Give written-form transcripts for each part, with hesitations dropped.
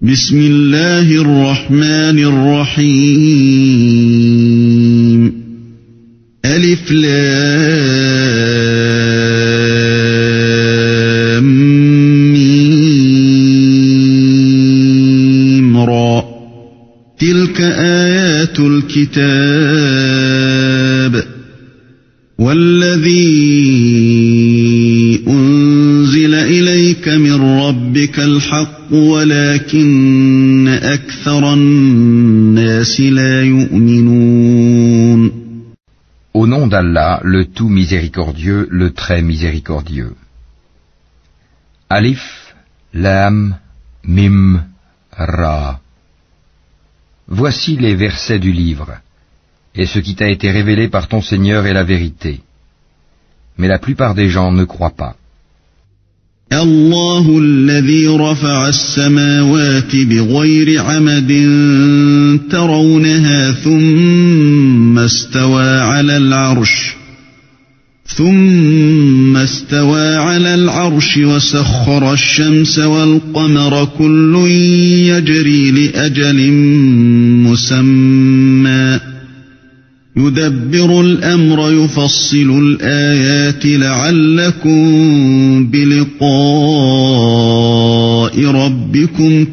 بسم الله الرحمن الرحيم ألف لام ميم را تلك آيات الكتاب والذي أنزل إليك من ربك الحق ولكن أكثر الناس لا يؤمنون. Au nom d'Allah, le tout miséricordieux, le très miséricordieux. Alif, Lam, Mim, Ra. Voici les versets du livre, et ce qui t'a été révélé par ton Seigneur est la vérité. Mais la plupart des gens ne croient pas. الله الذي رفع السماوات بغير عمد ترونها ثم استوى على العرش وسخر الشمس والقمر كل يجري لأجل مسمى يدبر الأمر يفصل الآيات لعلكم بلقاء ربكم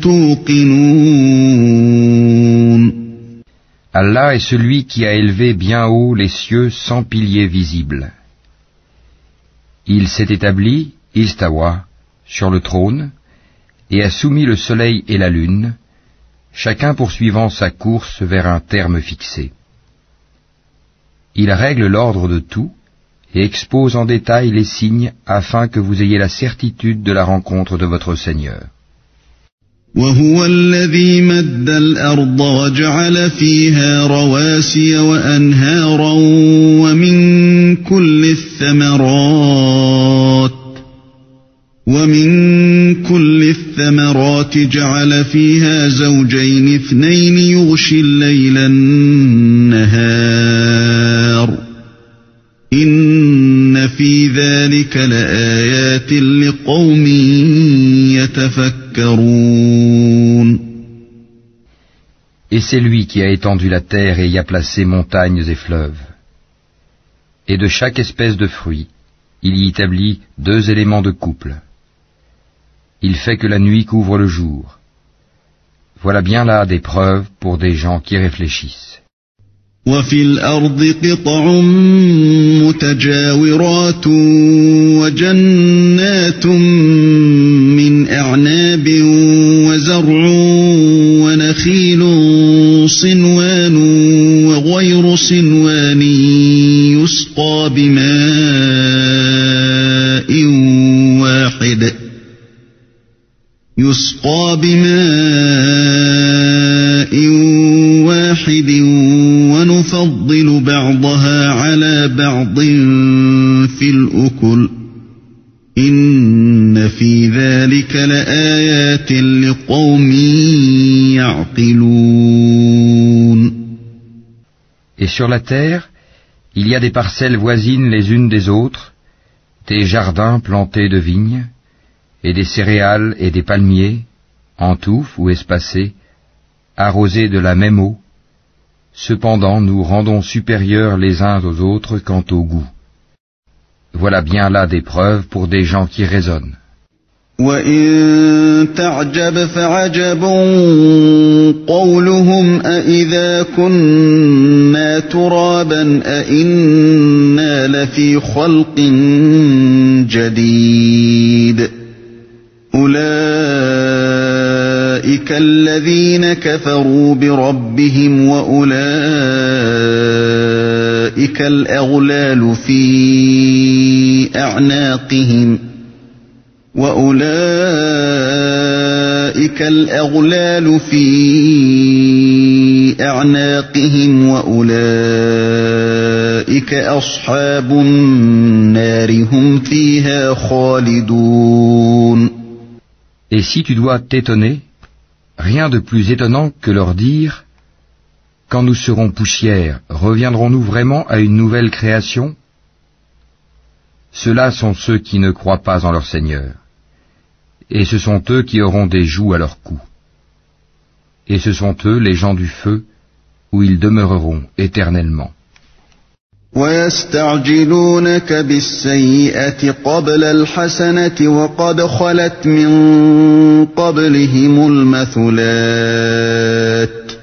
توقنون. Allah est celui qui a élevé bien haut les cieux sans piliers visibles. Il s'est établi, istawa, sur le trône, et a soumis le soleil et la lune, chacun poursuivant sa course vers un terme fixé. Il règle l'ordre de tout et expose en détail les signes afin que vous ayez la certitude de la rencontre de votre Seigneur. وهو الذي مد الأرض وجعل فيها رواسي وأنهارا ومن كل الثمرات جعل فيها زوجين اثنين يغشي الليل النهار إن في ذلك لآيات لقوم يتفكرون. Et c'est lui qui a étendu la terre et y a placé montagnes et fleuves. Et de chaque espèce de fruit, il y établit 2 éléments de couple. Il fait que la nuit couvre le jour. Voilà bien là des preuves pour des gens qui réfléchissent. وفي الأرض قطع متجاورات وجنات من أعناب وزرع ونخيل صنوان وغير صنوان يسقى بماء واحد ونفضل بعضها على بعض في الأكل إن في ذلك لآيات لقوم يعقلون. Et sur la terre, il y a des parcelles voisines les unes des autres, des jardins plantés de vignes, et des céréales et des palmiers, en touffes ou espacés, arrosés de la même eau. Cependant, nous rendons supérieurs les uns aux autres quant au goût. Voilà bien là des preuves pour des gens qui raisonnent. وَإِن تَعْجَبْ فَعَجَبٌ قَوْلُهُمْ أَإِذَا كُنَّا تُرَابًا أَإِنَّا لَفِي خَلْقٍ جَدِيدٍ أُولَئِكَ الَّذِينَ كَفَرُوا بِرَبِّهِمْ وَأُولَئِكَ الْأَغْلَالُ فِي أَعْنَاقِهِمْ وَأُولَئِكَ أَصْحَابُ النَّارِ هُمْ فِيهَا خَالِدُونَ. Et si tu dois t'étonner, rien de plus étonnant que leur dire « Quand nous serons poussière, reviendrons-nous vraiment à une nouvelle création ?» Ceux-là sont ceux qui ne croient pas en leur Seigneur, et ce sont eux qui auront des jougs à leur cou. et ce sont eux les gens du feu, où ils demeureront éternellement. ويستعجلونك بالسيئة قبل الحسنة وقد خلت من قبلهم المثلات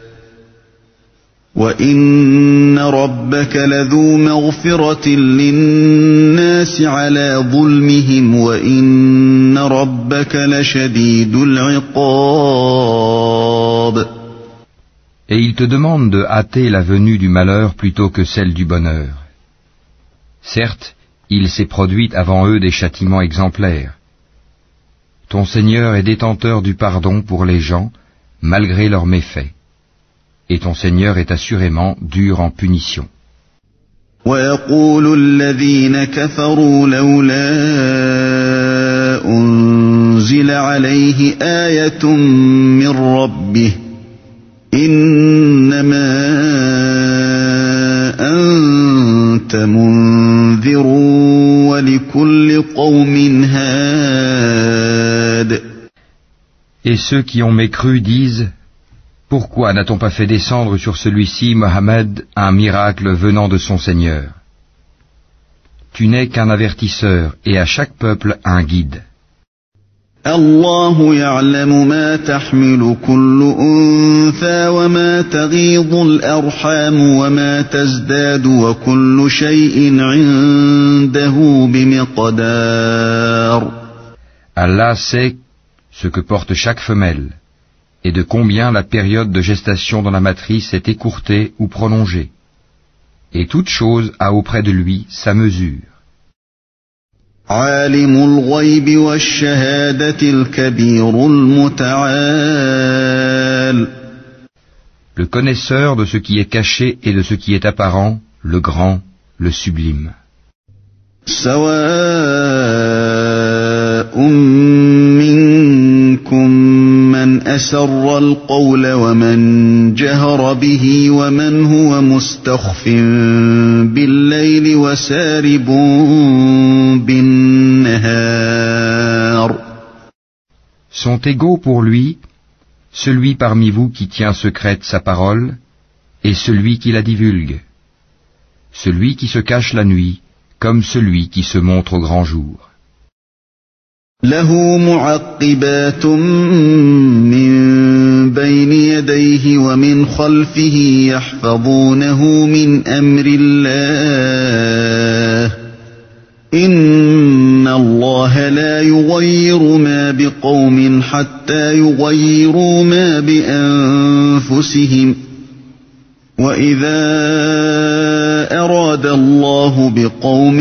وإن ربك لذو مغفرة للناس على ظلمهم وإن ربك لشديد العقاب. Et ils te demandent de hâter la venue du malheur plutôt que celle du bonheur. Certes, il s'est produit avant eux des châtiments exemplaires. Ton Seigneur est détenteur du pardon pour les gens, malgré leurs méfaits. Et ton Seigneur est assurément dur en punition. ويقول الذين كفروا لولا أنزل عليه آية من ربه إنما أنت منذر ولكل قوم هاد. Et ceux qui ont mécru disent: Pourquoi n'a-t-on pas fait descendre sur celui-ci, Mohammed, un miracle venant de son Seigneur? Tu n'es qu'un avertisseur et à chaque peuple un guide. الله يعلم ما تحمل كل أنثى وما تغيض الأرحام وما تزداد وكل شيء عنده بمقدار. Allah sait ce que porte chaque femelle, et de combien la période de gestation dans la matrice est écourtée ou prolongée. Et toute chose a auprès de lui sa mesure. عالم الغيب والشهادة الكبير المتعال. Le connaisseur de ce qui est caché et de ce qui est apparent, le grand, le sublime. سواء منكم من أسر القول ومن جهر به ومن هو مستخف بالليل وسارب بالنهار. Sont égaux pour lui celui parmi vous qui tient secrète sa parole et celui qui la divulgue, celui qui se cache la nuit comme celui qui se montre au grand jour. له معقبات من بين يديه ومن خلفه يحفظونه من أمر الله إن الله لا يغير ما بقوم حتى يغيروا ما بأنفسهم وإذا أراد الله بقوم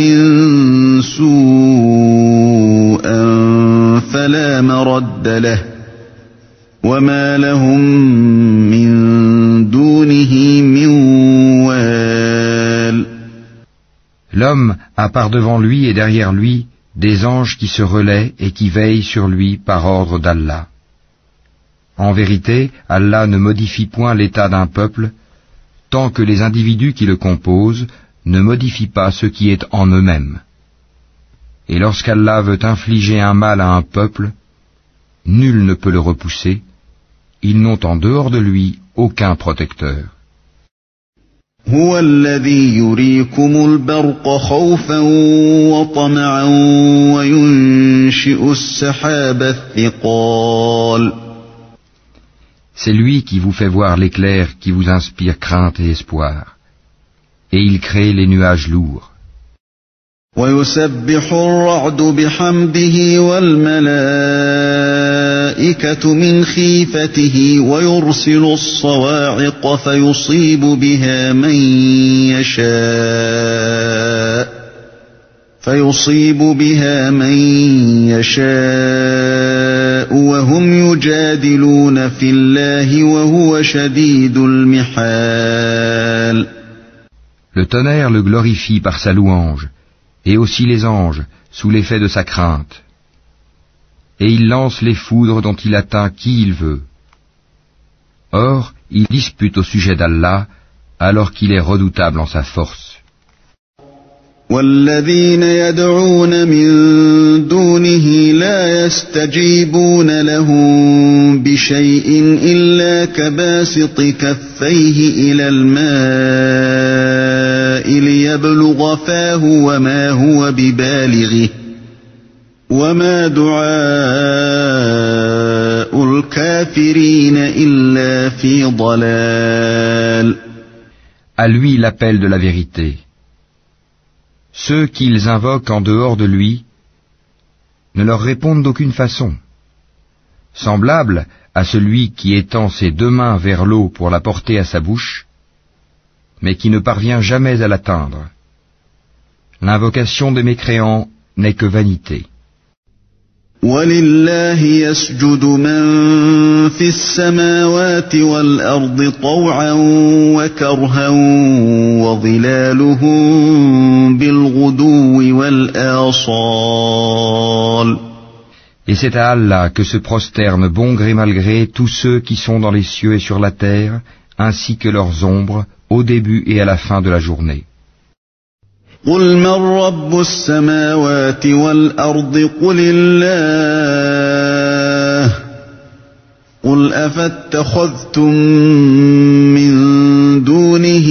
سوءا فلا مرد له وما لهم من دونه من وال. L'homme a par devant lui et derrière lui des anges qui se relaient et qui veillent sur lui par ordre d'Allah. En vérité, Allah ne modifie point l'état d'un peuple tant que les individus qui le composent ne modifient pas ce qui est en eux-mêmes. Et lorsqu'Allah veut infliger un mal à un peuple, nul ne peut le repousser, ils n'ont en dehors de lui aucun protecteur. هو الذي يريكم البرق خوفا وطمعا وينشئ السحاب الثقال. C'est lui qui vous fait voir l'éclair qui vous inspire crainte et espoir. Et il crée les nuages lourds. ويسبح الرعد بحمده والملائكة من خيفته ويرسل الصواعق فيصيب بها من يشاء وهم يجادلون في الله وهو شديد المحال. Le tonnerre le glorifie par sa louange, et aussi les anges, sous l'effet de sa crainte. Et il lance les foudres dont il atteint qui il veut. Or, il dispute au sujet d'Allah, alors qu'il est redoutable en sa force. والذين يدعون من دونه لا يستجيبون لهم بشيء إلا كباسط كفيه إلى الماء ليبلغ فاه وما هو ببالغه وما دعاء الكافرين إلا في ضلال. À lui l'appel de la vérité. Ceux qu'ils invoquent en dehors de lui ne leur répondent d'aucune façon. Semblable à celui qui étend ses deux mains vers l'eau pour la porter à sa bouche, mais qui ne parvient jamais à l'atteindre. L'invocation des mécréants n'est que vanité. وَلِلَّهِ يَسْجُدُ مَن فِي السَّمَاوَاتِ وَالْأَرْضِ طَوْعًا وَكَرْهًا وَظِلَالُهُم بِالْغُدُوِّ وَالْآصَالِ. Et c'est à Allah que se prosternent bon gré mal gré tous ceux qui sont dans les cieux et sur la terre, ainsi que leurs ombres, au début et à la fin de la journée. قُلْ مَن رَّبُّ السَّمَاوَاتِ وَالْأَرْضِ قُلِ اللَّهُ قُلْ أَفَاتَّخَذْتُم مِّن دُونِهِ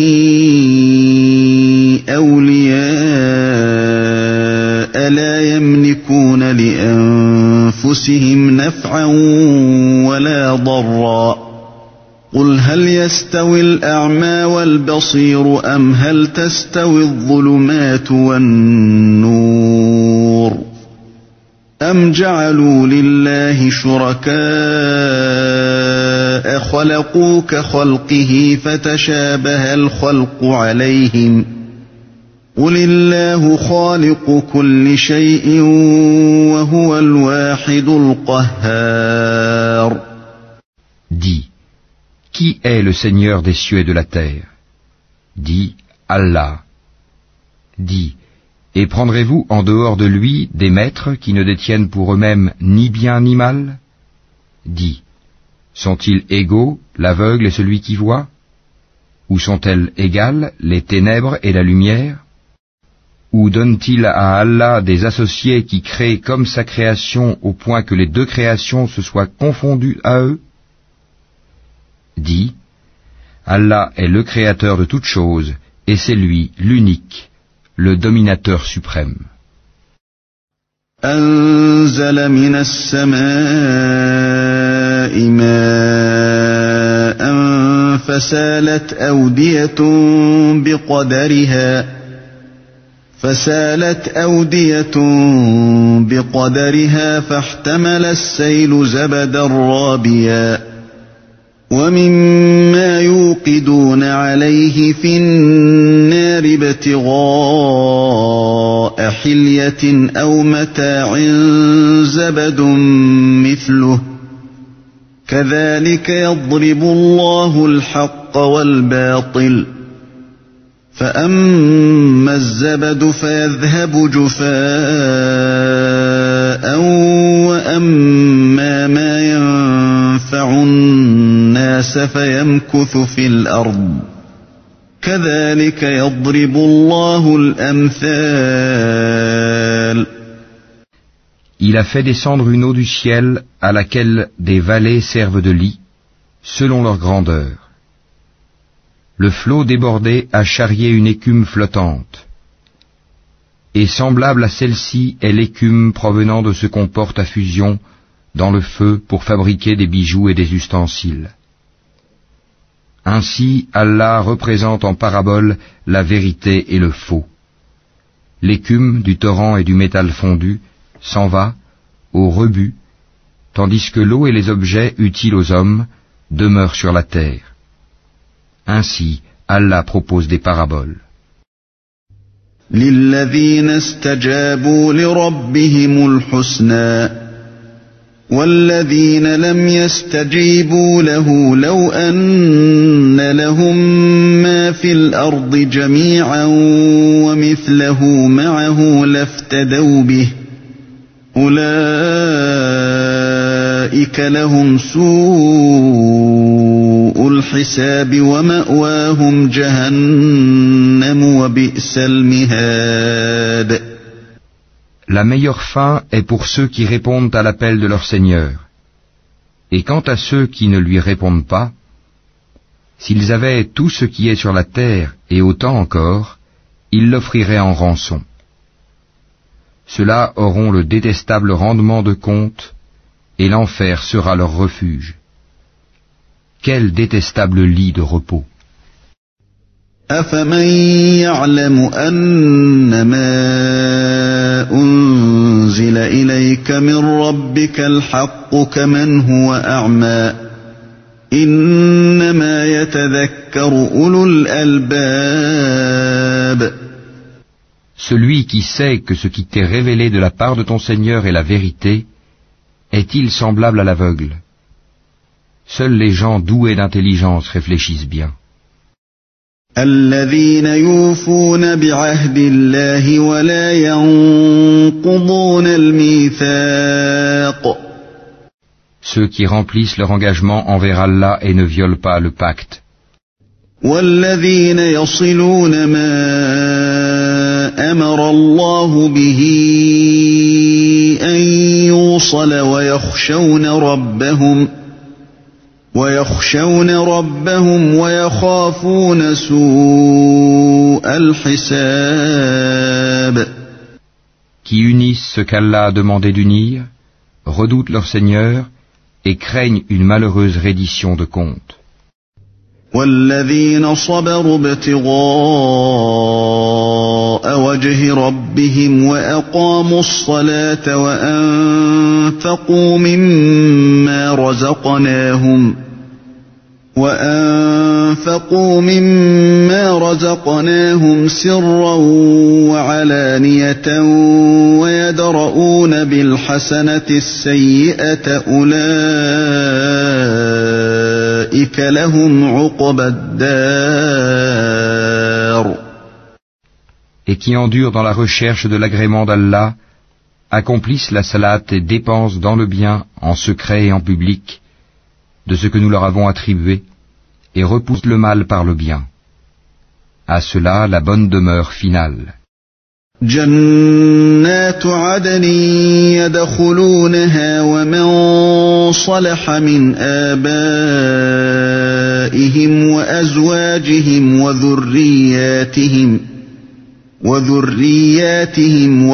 أَوْلِيَاءَ لَا يَمْلِكُونَ لِأَنفُسِهِمْ نَفْعًا وَلَا ضَرًّا قُلْ هَلْ يَسْتَوِي الْأَعْمَى وَالْبَصِيرُ أَمْ هَلْ تَسْتَوِي الظُّلُمَاتُ وَالنُّورُ أَمْ جَعَلُوا لِلَّهِ شُرَكَاءَ خَلَقُوا كَخَلْقِهِ فَتَشَابَهَ الْخَلْقُ عَلَيْهِمْ قُلِ اللَّهُ خَالِقُ كُلِّ شَيْءٍ وَهُوَ الْوَاحِدُ الْقَهَّارُ. Dis, qui est le Seigneur des cieux et de la terre? Dis, Allah. Dis, et prendrez-vous en dehors de lui des maîtres qui ne détiennent pour eux-mêmes ni bien ni mal? Dis, sont-ils égaux, l'aveugle et celui qui voit? Ou sont-elles égales, les ténèbres et la lumière? Ou donne-t-il à Allah des associés qui créent comme sa création au point que les deux créations se soient confondues à eux? Dis, Allah est le créateur de toutes choses, et c'est lui, l'unique, le dominateur suprême. أنزل من السماء ماء فسالت أودية بقدرها فاحتمل السيل زبدا رابيا ومما يوقدون عليه في النار ابتغاء حلية أو متاع زبد مثله كذلك يضرب الله الحق والباطل فأما الزبد فيذهب جفاء وأما ما ينفع الناس فيمكث في الأرض كذلك يضرب الله الأمثال. Il a fait descendre une eau du ciel à laquelle des vallées servent de lit, selon leur grandeur. Le flot débordé a charrié une écume flottante. Et semblable à celle-ci est l'écume provenant de ce qu'on porte à fusion dans le feu pour fabriquer des bijoux et des ustensiles. Ainsi, Allah représente en parabole la vérité et le faux. L'écume du torrent et du métal fondu s'en va au rebut, tandis que l'eau et les objets utiles aux hommes demeurent sur la terre. Ainsi, Allah propose des paraboles. لِلَّذِينَ اسْتَجَابُوا لِرَبِّهِمُ الْحُسْنَى وَالَّذِينَ لَمْ يَسْتَجِيبُوا لَهُ لَوْ أَنَّ لَهُم مَّا فِي الْأَرْضِ جَمِيعًا وَمِثْلَهُ مَعَهُ لَافْتَدَوْا بِهِ أُولَئِكَ لَهُمْ سُوءُ الحساب ومأواهم جهنم وبئس المهاد. La meilleure fin est pour ceux qui répondent à l'appel de leur Seigneur. Et quant à ceux qui ne lui répondent pas, s'ils avaient tout ce qui est sur la terre et autant encore, ils l'offriraient en rançon. Ceux-là auront le détestable rendement de compte, et l'enfer sera leur refuge. Quel détestable lit de repos! أفمن يعلم أنما أنزل إليك من ربك الحق كمن هو أعمى إنما يتذكر أولو الألباب. Celui qui sait que ce qui t'est révélé de la part de ton Seigneur est la vérité, est-il semblable à l'aveugle? Seuls les gens doués d'intelligence réfléchissent bien. الذين يوفون بعهد الله ولا ينقضون الميثاق. Ceux qui remplissent leur engagement envers Allah et ne violent pas le pacte. والذين يصلون ما أمر الله به أن يوصل ويخشون ربهم ويخافون سوء الحساب. Qui unissent ce qu'Allah a demandé d'unir, redoutent leur Seigneur et craignent une malheureuse reddition de compte. والذين صبروا ابتغاء وجه ربهم وأقاموا الصلاة وأنفقوا مما رزقناهم سرا وعلانية ويدرؤون بالحسنة السيئة أولئك لهم عقبى الدار. Et qui endurent dans la recherche de l'agrément d'Allah, accomplissent la salate et dépensent dans le bien, en secret et en public, de ce que nous leur avons attribué, et repoussent le mal par le bien. À cela la bonne demeure finale. جنات عدن يدخلونها ومن صلح من آبائهم وأزواجهم وذرياتهم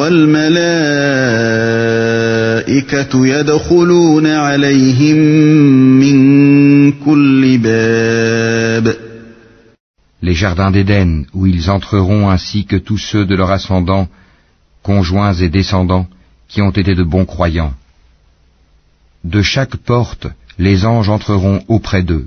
والملائكة يدخلون عليهم من كل باب. Les jardins d'Éden, où ils entreront ainsi que tous ceux de leur ascendant, conjoints et descendants, qui ont été de bons croyants. De chaque porte, les anges entreront auprès d'eux.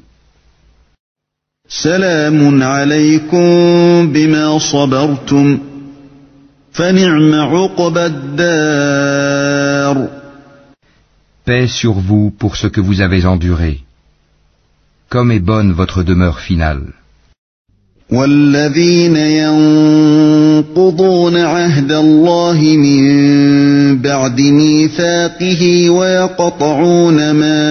سلام عليكم بما صبرتم فنعم عقبى الدار. Paix sur vous pour ce que vous avez enduré. Comme est bonne votre demeure finale. والذين ينقضون عهد الله من بعد ميثاقه ويقطعون ما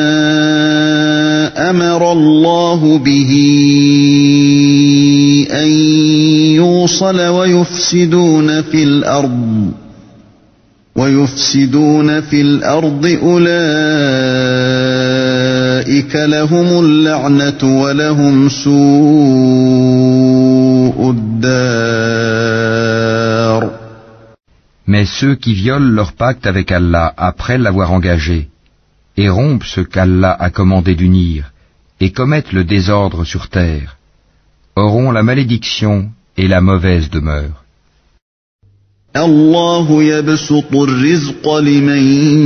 أمر الله به أن يوصل ويفسدون في الأرض أولئك لهم اللعنة ولهم سوء الدار. Mais ceux qui violent leur pacte avec Allah après l'avoir engagé, et rompent ce qu'Allah a commandé d'unir, et commettent le désordre sur terre, auront la malédiction et la mauvaise demeure. الله يبسط الرزق لمن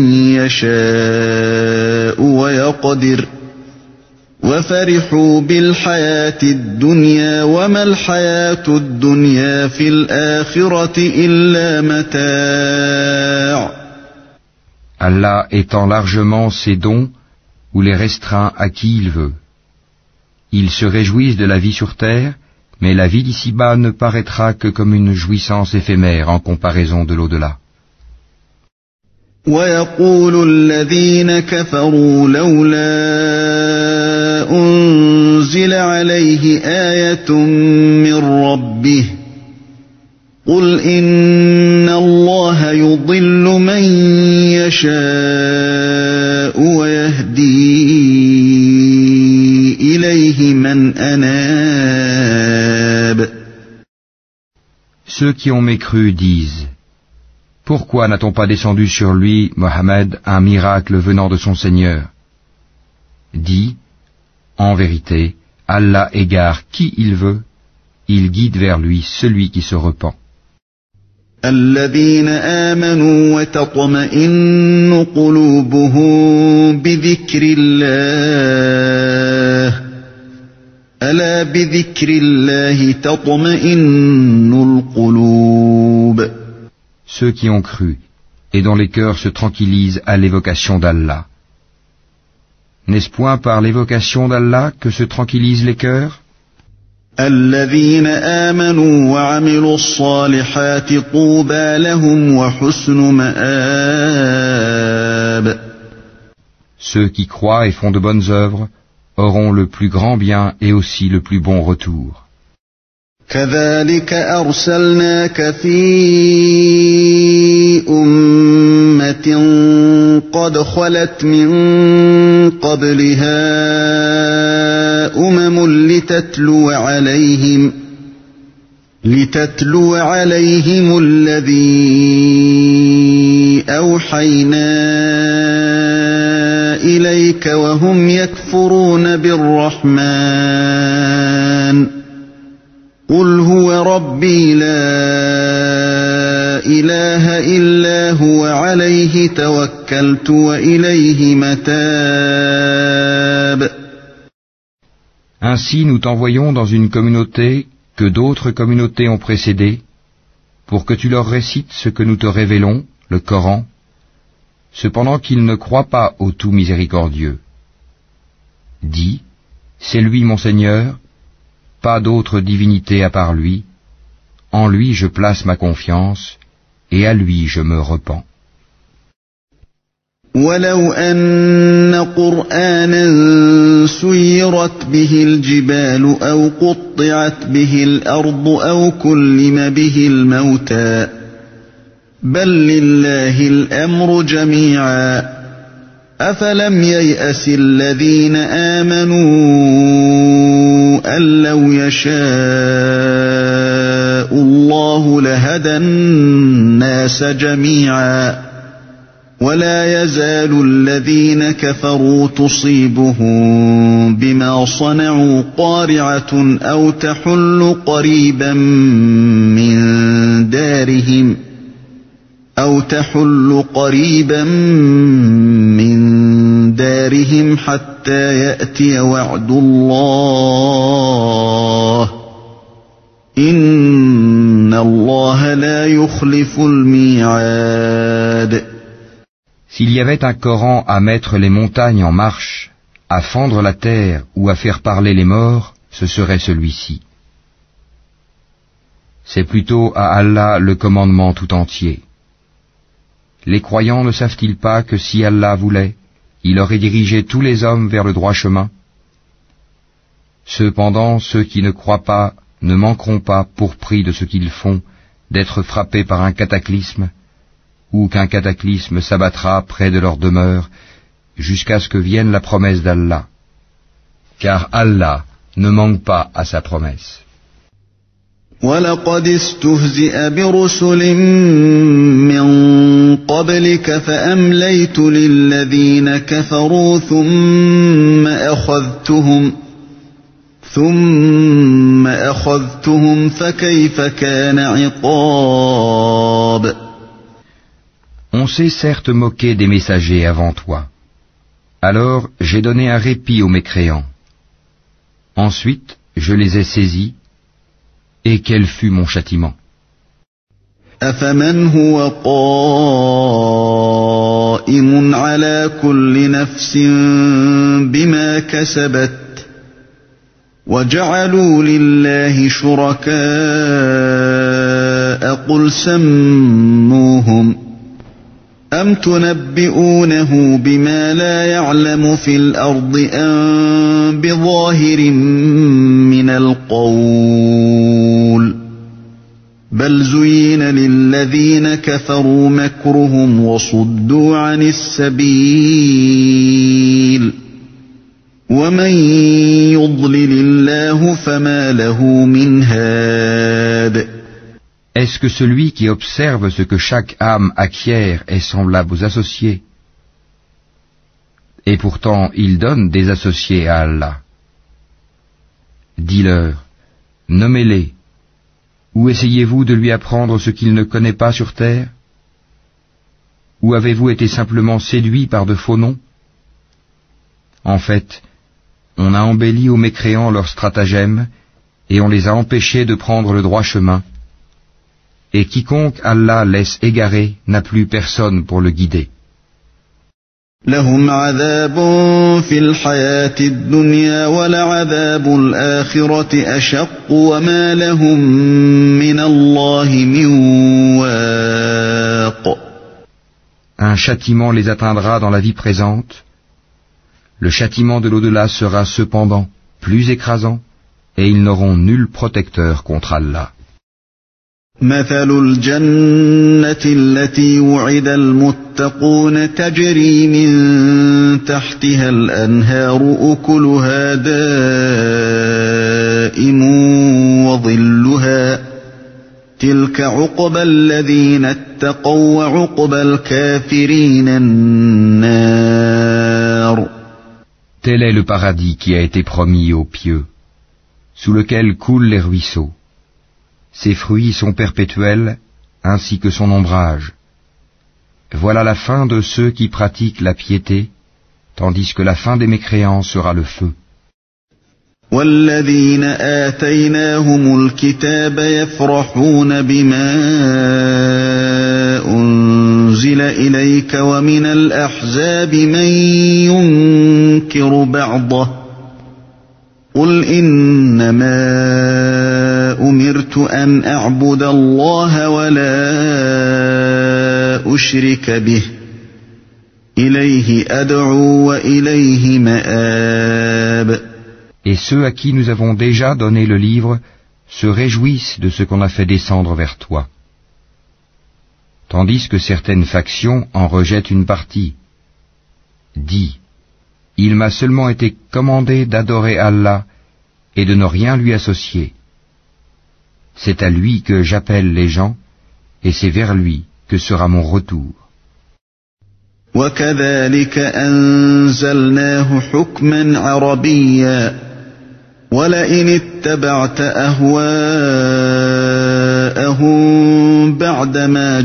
يشاء ويقدر وفرحوا بالحياة الدنيا وما الحياة الدنيا في الآخرة إلا متاع. Allah étend largement ses dons ou les restreint à qui il veut. Ils se réjouissent de la vie sur terre, mais la vie d'ici-bas ne paraîtra que comme une jouissance éphémère en comparaison de l'au-delà. ويقول الذين كفروا لولا آيَةٌ مِّن رَّبِّهِ قُلْ إِنَّ اللَّهَ يُضِلُّ مَن يَشَاءُ وَيَهْدِي إِلَيْهِ مَنْ أَنَابَ. Ceux qui ont mécru disent: Pourquoi n'a-t-on pas descendu sur lui, Mohammed, un miracle venant de son Seigneur? Dis: En vérité, Allah égare qui il veut, il guide vers lui celui qui se repent. الذين آمنوا وتطمئن قلوبهم بذكر الله ألا بذكر الله تطمئن القلوب. Ceux qui ont cru et dont les cœurs se tranquillisent à l'évocation d'Allah. N'est-ce point par l'évocation d'Allah que se tranquillisent les cœurs? الذين آمنوا وعملوا الصالحات طوبى لهم وحسن مآب. Ceux qui croient et font de bonnes œuvres auront le plus grand bien et aussi le plus bon retour. كذلك أرسلناك في أمة قد خلت من قبلها لتتلو عليهم الذي أوحينا إليك وهم يكفرون بالرحمن قل هو ربي لا إله إلا هو عليه توكلت وإليه متاب. Ainsi nous t'envoyons dans une communauté que d'autres communautés ont précédée, pour que tu leur récites ce que nous te révélons, le Coran, cependant qu'ils ne croient pas au tout miséricordieux. Dis, c'est lui mon Seigneur, pas d'autre divinité à part lui, en lui je place ma confiance, et à lui je me repens. ولو أن قرآنا سيرت به الجبال أو قطعت به الأرض أو كلم به الموتى بل لله الأمر جميعا أفلم ييأس الذين آمنوا أن لو يشاء الله لهدى الناس جميعا ولا يزال الذين كفروا تصيبهم بما صنعوا قارعة أو تحل قريبا من دارهم حتى يأتي وعد الله إن الله لا يخلف الميعاد. S'il y avait un Coran à mettre les montagnes en marche, à fendre la terre ou à faire parler les morts, ce serait celui-ci. C'est plutôt à Allah le commandement tout entier. Les croyants ne savent-ils pas que si Allah voulait, il aurait dirigé tous les hommes vers le droit chemin? Cependant, ceux qui ne croient pas ne manqueront pas, pour prix de ce qu'ils font, d'être frappés par un cataclysme, ou qu'un cataclysme s'abattra près de leur demeure, jusqu'à ce que vienne la promesse d'Allah. Car Allah ne manque pas à sa promesse. وَلَقَدِ اسْتُهْزِئَ بِرُسُلٍ مِّن قَبْلِكَ فَأَمْلَيْتُ لِلَّذِينَ كَفَرُوا ثُمَّ أَخَذْتُهُمْ فَكَيْفَ كَانَ عِقَابِ. On s'est certes moqué des messagers avant toi. Alors j'ai donné un répit aux mécréants. Ensuite, je les ai saisis, et quel fut mon châtiment. أَفَمَنْ هُوَ قَائِمٌ عَلَى كُلِّ نَفْسٍ بِمَا كَسَبَتْ وَجَعَلُوا لِلَّهِ شُرَكَاءَ قُلْ سَمُّوهُمْ أَمْ تُنَبِّئُونَهُ بِمَا لَا يَعْلَمُ فِي الْأَرْضِ أَمْ بِظَاهِرٍ من القول بل زين للذين كفروا مكرهم وصدوا عن السبيل ومن يضلل الله فما له من هاد. Est-ce que celui qui observe ce que chaque âme acquiert est semblable aux associés? Et pourtant il donne des associés à Allah. Dis-leur, nommez-les, ou essayez-vous de lui apprendre ce qu'il ne connaît pas sur terre? Ou avez-vous été simplement séduits par de faux noms? En fait, on a embelli aux mécréants leurs stratagèmes et on les a empêchés de prendre le droit chemin. Et quiconque Allah laisse égarer n'a plus personne pour le guider. لهم عذاب في الحياة الدنيا ولعذاب الآخرة أشق وما لهم من الله من واق. Un châtiment les atteindra dans la vie présente. Le châtiment de l'au-delà sera cependant plus écrasant et ils n'auront nul protecteur contre Allah. مثل الجنة التي وعد المتقون تجري من تحتها الأنهار أكلها دائم وظلها تلك عقبى الذين اتقوا وعقبى الكافرين النار. Tel est le paradis qui a été promis aux pieux, sous lequel coulent les ruisseaux. Ses fruits sont perpétuels, ainsi que son ombrage. Voilà la fin de ceux qui pratiquent la piété, tandis que la fin des mécréants sera le feu. والذين آتيناهم الكتاب يفرحون بما أنزل إليك ومن الأحزاب من ينكر بعضه قل إنما أمرت أن أعبد الله ولا أشرك به إليه أدعو وإليه مآب. Et ceux à qui nous avons déjà donné le livre se réjouissent de ce qu'on a fait descendre vers toi. Tandis que certaines factions en rejettent une partie. Dis, il m'a seulement été commandé d'adorer Allah et de ne rien lui associer. C'est à lui que j'appelle les gens et c'est vers lui que sera mon retour. وكذلك أنزلناه حكما عربيا ولئن اتبعت أهواءهم بعدما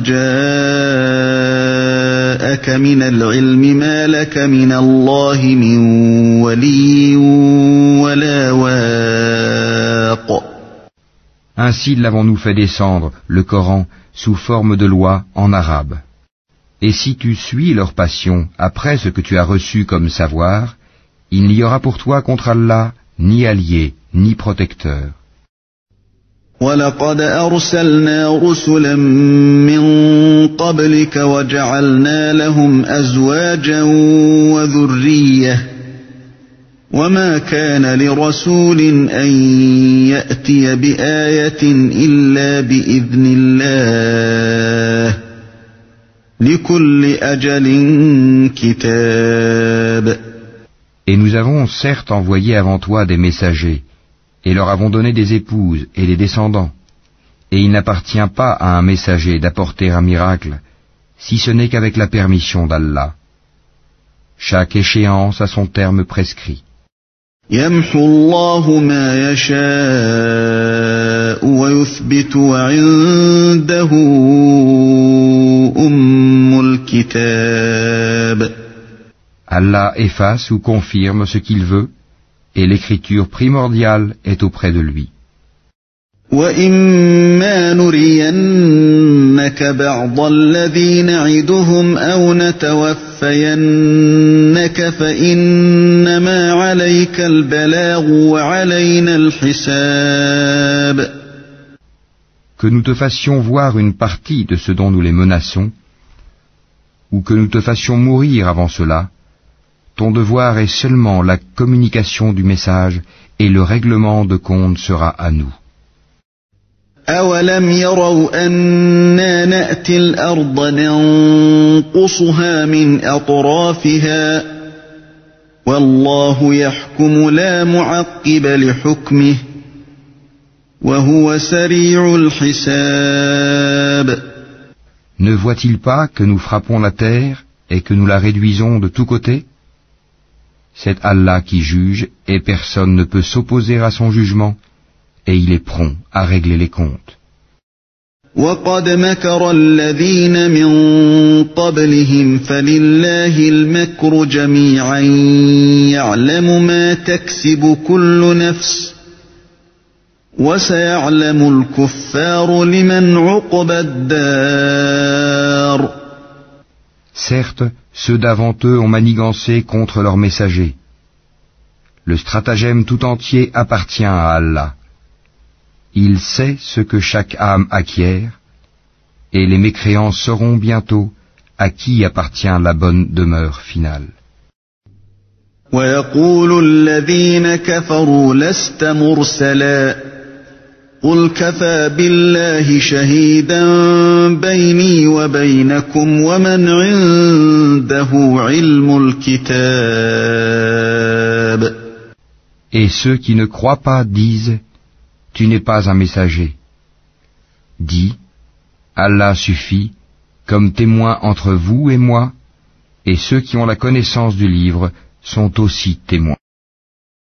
جاءك من العلم ما لك من الله من ولي ولا واق. Ainsi l'avons-nous fait descendre, le Coran, sous forme de loi en arabe. Et si tu suis leur passion après ce que tu as reçu comme savoir, il n'y aura pour toi contre Allah ni allié, ni protecteur. وَلَقَدْ أَرْسَلْنَا رُسُلًا مِّن قَبْلِكَ وَجَعَلْنَا لَهُمْ أَزْوَاجًا وَذُرِّيَّةً وَمَا كَانَ لِرَسُولٍ أَن يَأْتِيَ بِآيَةٍ إِلَّا بِإِذْنِ اللَّهِ لِكُلِّ أَجَلٍ كِتَابٌ. Et nous avons certes envoyé avant toi des messagers, et leur avons donné des épouses et des descendants. Et il n'appartient pas à un messager d'apporter un miracle, si ce n'est qu'avec la permission d'Allah. Chaque échéance a son terme prescrit. يَمْحُو اللَّهُ مَا يَشَاءُ وَيُثْبِتُ وَعِندَهُ أُمُّ الْكِتَابِ. Allah efface ou confirme ce qu'il veut, et l'écriture primordiale est auprès de lui. وَإِمَّا نُرِيَنَّكَ بَعْضَ الَّذِي نَعِدُهُمْ أَوْ نَتَوَفَّيَنَّكَ فَإِنَّمَا عَلَيْكَ الْبَلَاغُ وَعَلَيْنَا الْحِسَابُ. Que nous te fassions voir une partie de ce dont nous les menaçons, ou que nous te fassions mourir avant cela, ton devoir est seulement la communication du message, et le règlement de compte sera à nous. أَوَلَمْ يَرَوْا أَنَّا نَأْتِي الْأَرْضَ نَنقُصُهَا مِنْ أَطْرَافِهَا وَاللَّهُ يَحْكُمُ لَا مُعَقِّبَ لِحُكْمِهِ وَهُوَ سَرِيعُ الْحِسَابِ. Ne voit-il pas que nous frappons la terre et que nous la réduisons de tous côtés? C'est Allah qui juge et personne ne peut s'opposer à son jugement et il est prompt à régler les comptes. وَقَدْ مَكَرَ الَّذِينَ مِن قَبْلِهِمْ فَلِلَّهِ الْمَكْرُ جَمِيعًا يَعْلَمُ مَا تَكْسِبُ كُلُّ نَفْسٍ وَسَيَعْلَمُ الْكُفَّارُ لِمَنْ عُقْبَى الدَّارِ. Certes, ceux d'avant eux ont manigancé contre leurs messagers. Le stratagème tout entier appartient à Allah. Il sait ce que chaque âme acquiert, et les mécréants sauront bientôt à qui appartient la bonne demeure finale. وَيَقُولُ الَّذِينَ كَفَرُوا لَسْتَ مُرْسَلًا قُلْ كَفَى بِاللَّهِ شَهِيدًا بَيْنِي وَبَيْنَكُمْ وَمَنْ عِندَهُ عِلْمُ الْكِتَابِ. Et ceux qui ne croient pas disent: Tu n'es pas un messager. Dis: Allah suffit comme témoin entre vous et moi, et ceux qui ont la connaissance du livre sont aussi témoins.